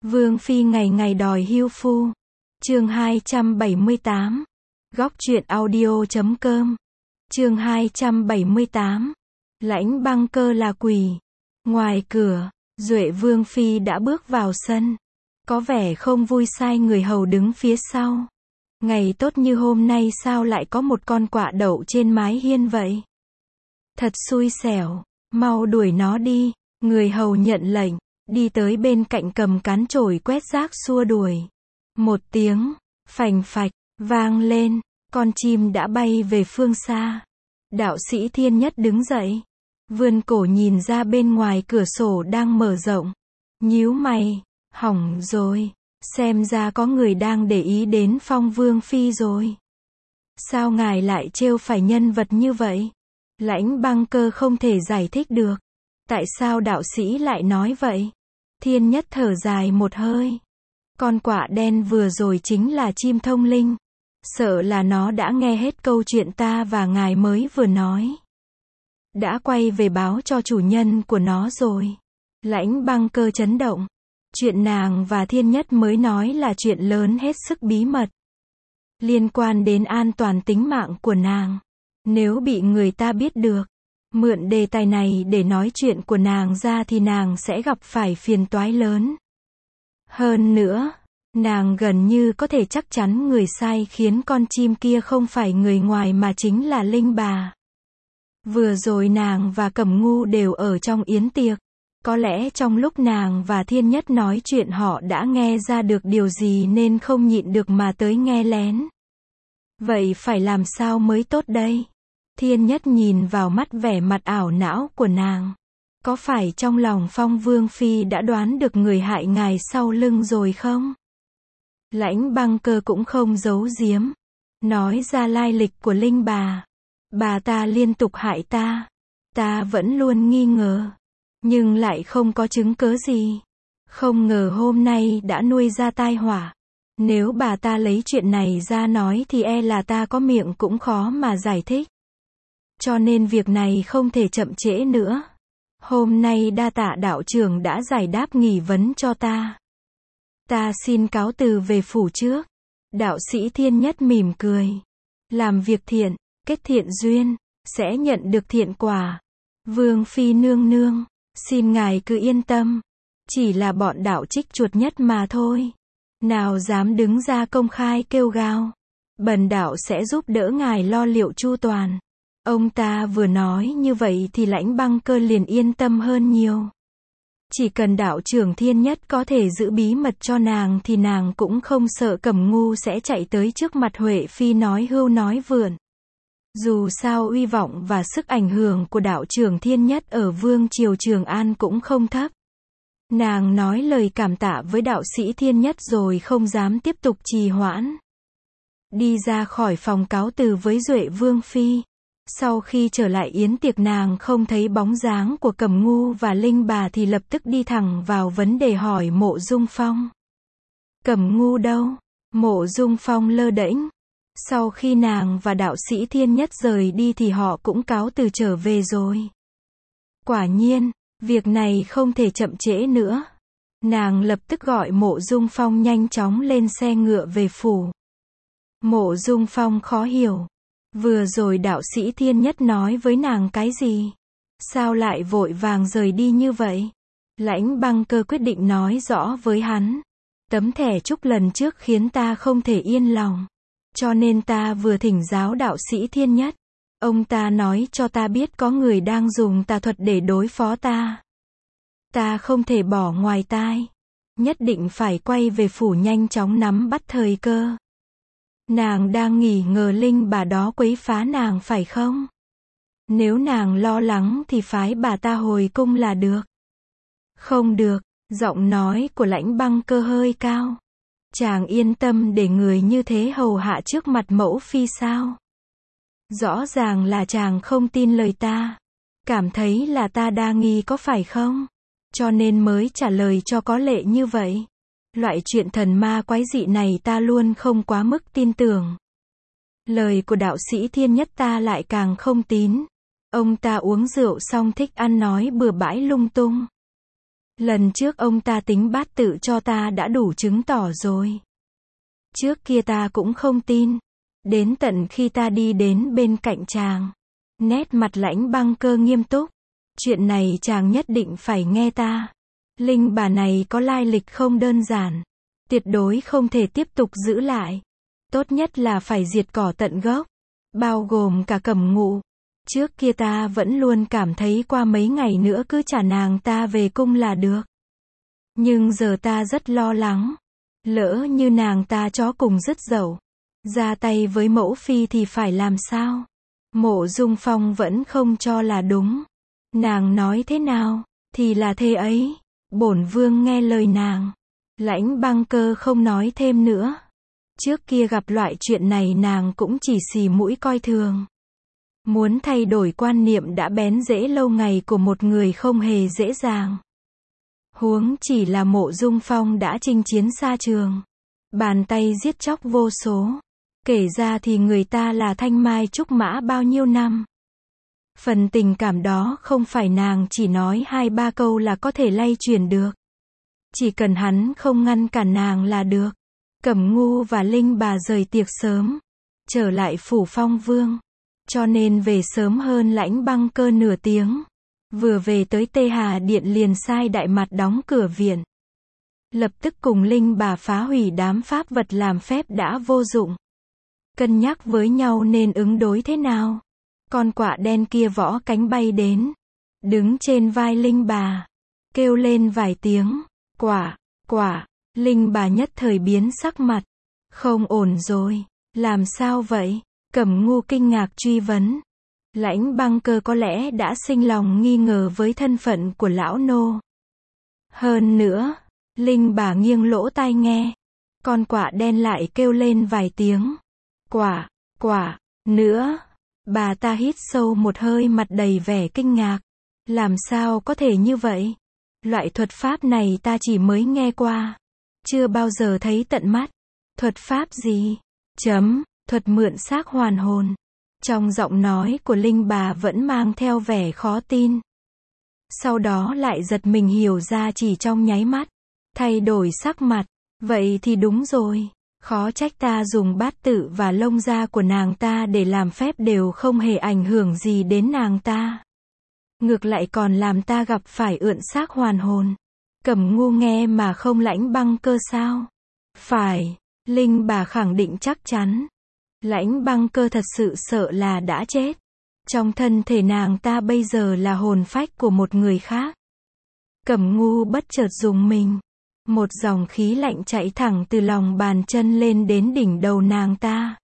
Vương phi ngày ngày đòi hưu phu. Chương 278. Góc truyện audio.com. Chương 278. Lãnh Băng Cơ là quỷ. Ngoài cửa, Duệ Vương phi đã bước vào sân. Có vẻ không vui, sai người hầu đứng phía sau. Ngày tốt như hôm nay sao lại có một con quạ đậu trên mái hiên vậy? Thật xui xẻo, mau đuổi nó đi. Người hầu nhận lệnh, đi tới bên cạnh cầm cán chổi quét rác xua đuổi. Một tiếng phành phạch vang lên, con chim đã bay về phương xa. Đạo sĩ Thiên Nhất đứng dậy, vươn cổ nhìn ra bên ngoài cửa sổ đang mở rộng. Nhíu mày, hỏng rồi, xem ra có người đang để ý đến Phong Vương phi rồi. Sao ngài lại trêu phải nhân vật như vậy? Lãnh Băng Cơ không thể giải thích được. Tại sao đạo sĩ lại nói vậy? Thiên Nhất thở dài một hơi. Con quạ đen vừa rồi chính là chim thông linh. Sợ là nó đã nghe hết câu chuyện ta và ngài mới vừa nói. Đã quay về báo cho chủ nhân của nó rồi. Lãnh Băng Cơ chấn động. Chuyện nàng và Thiên Nhất mới nói là chuyện lớn hết sức bí mật. Liên quan đến an toàn tính mạng của nàng. Nếu bị người ta biết được, mượn đề tài này để nói chuyện của nàng ra thì nàng sẽ gặp phải phiền toái lớn. Hơn nữa, nàng gần như có thể chắc chắn người sai khiến con chim kia không phải người ngoài mà chính là Linh bà. Vừa rồi nàng và Cẩm Ngu đều ở trong yến tiệc. Có lẽ trong lúc nàng và Thiên Nhất nói chuyện họ đã nghe ra được điều gì nên không nhịn được mà tới nghe lén. Vậy phải làm sao mới tốt đây? Thiên Nhất nhìn vào mắt vẻ mặt ảo não của nàng. Có phải trong lòng Phong Vương phi đã đoán được người hại ngài sau lưng rồi không? Lãnh Băng Cơ cũng không giấu giếm. Nói ra lai lịch của Linh bà. Bà ta liên tục hại ta. Ta vẫn luôn nghi ngờ. Nhưng lại không có chứng cớ gì. Không ngờ hôm nay đã nuôi ra tai họa. Nếu bà ta lấy chuyện này ra nói thì e là ta có miệng cũng khó mà giải thích. Cho nên việc này không thể chậm trễ nữa. Hôm nay đa tạ đạo trưởng đã giải đáp nghi vấn cho ta. Ta xin cáo từ về phủ trước. Đạo sĩ Thiên Nhất mỉm cười. Làm việc thiện, kết thiện duyên, sẽ nhận được thiện quả. Vương phi nương nương, xin ngài cứ yên tâm. Chỉ là bọn đạo trích chuột nhất mà thôi. Nào dám đứng ra công khai kêu gào. Bần đạo sẽ giúp đỡ ngài lo liệu chu toàn. Ông ta vừa nói như vậy thì Lãnh Băng Cơ liền yên tâm hơn nhiều. Chỉ cần đạo trưởng Thiên Nhất có thể giữ bí mật cho nàng thì nàng cũng không sợ Cẩm Ngu sẽ chạy tới trước mặt Huệ Phi nói hưu nói vượn. Dù sao uy vọng và sức ảnh hưởng của đạo trưởng Thiên Nhất ở Vương triều Trường An cũng không thấp. Nàng nói lời cảm tạ với đạo sĩ Thiên Nhất rồi không dám tiếp tục trì hoãn. Đi ra khỏi phòng cáo từ với Duệ Vương phi. Sau khi trở lại yến tiệc nàng không thấy bóng dáng của Cẩm Ngu và Linh bà thì lập tức đi thẳng vào vấn đề hỏi Mộ Dung Phong. Cẩm Ngu đâu? Mộ Dung Phong lơ đễnh. Sau khi nàng và đạo sĩ Thiên Nhất rời đi thì họ cũng cáo từ trở về rồi. Quả nhiên, việc này không thể chậm trễ nữa. Nàng lập tức gọi Mộ Dung Phong nhanh chóng lên xe ngựa về phủ. Mộ Dung Phong khó hiểu. Vừa rồi đạo sĩ Thiên Nhất nói với nàng cái gì? Sao lại vội vàng rời đi như vậy? Lãnh Băng Cơ quyết định nói rõ với hắn. Tấm thẻ chúc lần trước khiến ta không thể yên lòng. Cho nên ta vừa thỉnh giáo đạo sĩ Thiên Nhất. Ông ta nói cho ta biết có người đang dùng tà thuật để đối phó ta. Ta không thể bỏ ngoài tai. Nhất định phải quay về phủ nhanh chóng nắm bắt thời cơ. Nàng đang nghi ngờ Linh bà đó quấy phá nàng phải không? Nếu nàng lo lắng thì phái bà ta hồi cung là được. Không được, giọng nói của Lãnh Băng Cơ hơi cao. Chàng yên tâm để người như thế hầu hạ trước mặt mẫu phi sao? Rõ ràng là chàng không tin lời ta. Cảm thấy là ta đa nghi có phải không? Cho nên mới trả lời cho có lệ như vậy. Loại chuyện thần ma quái dị này ta luôn không quá mức tin tưởng. Lời của đạo sĩ Thiên Nhất ta lại càng không tín. Ông ta uống rượu xong thích ăn nói bừa bãi lung tung. Lần trước ông ta tính bát tự cho ta đã đủ chứng tỏ rồi. Trước kia ta cũng không tin. Đến tận khi ta đi đến bên cạnh chàng. Nét mặt Lãnh Băng Cơ nghiêm túc. Chuyện này chàng nhất định phải nghe ta. Linh bà này có lai lịch không đơn giản. Tuyệt đối không thể tiếp tục giữ lại. Tốt nhất là phải diệt cỏ tận gốc. Bao gồm cả Cẩm Ngụ. Trước kia ta vẫn luôn cảm thấy qua mấy ngày nữa cứ trả nàng ta về cung là được. Nhưng giờ ta rất lo lắng. Lỡ như nàng ta chó cùng dứt dậu. Ra tay với mẫu phi thì phải làm sao? Mộ Dung Phong vẫn không cho là đúng. Nàng nói thế nào, thì là thế ấy. Bổn vương nghe lời nàng. Lãnh Băng Cơ không nói thêm nữa. Trước kia gặp loại chuyện này nàng cũng chỉ xì mũi coi thường. Muốn thay đổi quan niệm đã bén rễ lâu ngày của một người không hề dễ dàng. Huống chỉ là Mộ Dung Phong đã chinh chiến xa trường. Bàn tay giết chóc vô số. Kể ra thì người ta là thanh mai trúc mã bao nhiêu năm. Phần tình cảm đó không phải nàng chỉ nói 2-3 câu là có thể lay chuyển được. Chỉ cần hắn không ngăn cản nàng là được. Cẩm Ngu và Linh bà rời tiệc sớm. Trở lại phủ Phong Vương. Cho nên về sớm hơn Lãnh Băng Cơ nửa tiếng. Vừa về tới Tê Hà Điện liền sai đại mặt đóng cửa viện. Lập tức cùng Linh bà phá hủy đám pháp vật làm phép đã vô dụng. Cân nhắc với nhau nên ứng đối thế nào. Con quạ đen kia võ cánh bay đến. Đứng trên vai Linh bà. Kêu lên vài tiếng. Quả, quả. Linh bà nhất thời biến sắc mặt. Không ổn rồi. Làm sao vậy? Cẩm Ngu kinh ngạc truy vấn. Lãnh Băng Cơ có lẽ đã sinh lòng nghi ngờ với thân phận của lão nô. Hơn nữa, Linh bà nghiêng lỗ tai nghe. Con quạ đen lại kêu lên vài tiếng. Quả, quả, nữa. Bà ta hít sâu một hơi mặt đầy vẻ kinh ngạc. Làm sao có thể như vậy? Loại thuật pháp này ta chỉ mới nghe qua. Chưa bao giờ thấy tận mắt. Thuật pháp gì? Thuật mượn xác hoàn hồn. Trong giọng nói của Linh bà vẫn mang theo vẻ khó tin. Sau đó lại giật mình hiểu ra chỉ trong nháy mắt. Thay đổi sắc mặt. Vậy thì đúng rồi. Khó trách ta dùng bát tự và lông da của nàng ta để làm phép đều không hề ảnh hưởng gì đến nàng ta. Ngược lại còn làm ta gặp phải ượn xác hoàn hồn. Cẩm Ngu nghe mà không Lãnh Băng Cơ sao? Phải. Linh bà khẳng định chắc chắn. Lãnh Băng Cơ thật sự sợ là đã chết. Trong thân thể nàng ta bây giờ là hồn phách của một người khác. Cẩm Ngu bất chợt rùng mình. Một dòng khí lạnh chạy thẳng từ lòng bàn chân lên đến đỉnh đầu nàng ta.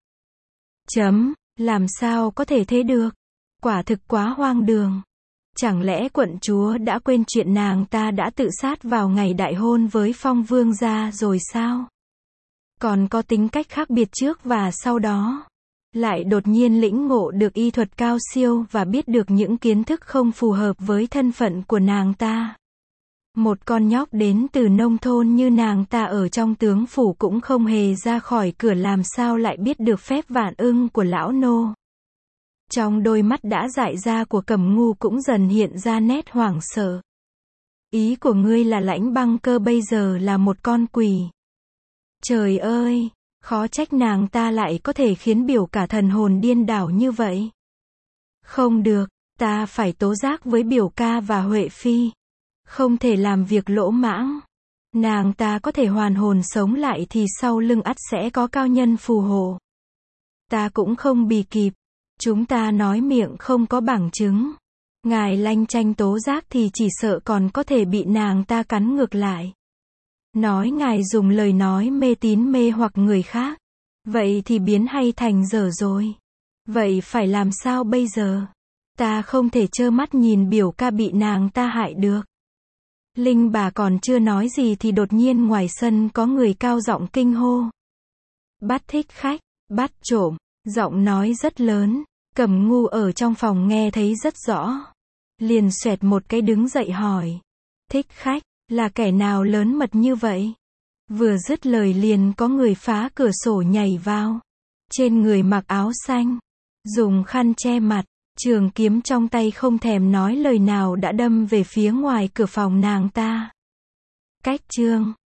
Làm sao có thể thế được? Quả thực quá hoang đường. Chẳng lẽ quận chúa đã quên chuyện nàng ta đã tự sát vào ngày đại hôn với Phong Vương gia rồi sao? Còn có tính cách khác biệt trước và sau đó. Lại đột nhiên lĩnh ngộ được y thuật cao siêu và biết được những kiến thức không phù hợp với thân phận của nàng ta. Một con nhóc đến từ nông thôn như nàng ta ở trong tướng phủ cũng không hề ra khỏi cửa làm sao lại biết được phép vạn ưng của lão nô. Trong đôi mắt đã dại ra của Cẩm Ngu cũng dần hiện ra nét hoảng sợ. Ý của ngươi là Lãnh Băng Cơ bây giờ là một con quỷ. Trời ơi, khó trách nàng ta lại có thể khiến biểu cả thần hồn điên đảo như vậy. Không được, ta phải tố giác với biểu ca và Huệ Phi. Không thể làm việc lỗ mãng. Nàng ta có thể hoàn hồn sống lại thì sau lưng ắt sẽ có cao nhân phù hộ. Ta cũng không bì kịp. Chúng ta nói miệng không có bằng chứng. Ngài lanh chanh tố giác thì chỉ sợ còn có thể bị nàng ta cắn ngược lại. Nói ngài dùng lời nói mê tín mê hoặc người khác. Vậy thì biến hay thành dở rồi. Vậy phải làm sao bây giờ? Ta không thể trơ mắt nhìn biểu ca bị nàng ta hại được. Linh bà còn chưa nói gì thì đột nhiên ngoài sân có người cao giọng kinh hô. Bắt thích khách, bắt trộm, giọng nói rất lớn. Cẩm Ngu ở trong phòng nghe thấy rất rõ. Liền xoẹt một cái đứng dậy hỏi. Thích khách, là kẻ nào lớn mật như vậy? Vừa dứt lời liền có người phá cửa sổ nhảy vào. Trên người mặc áo xanh, dùng khăn che mặt, trường kiếm trong tay không thèm nói lời nào đã đâm về phía ngoài cửa phòng nàng ta. Cách chương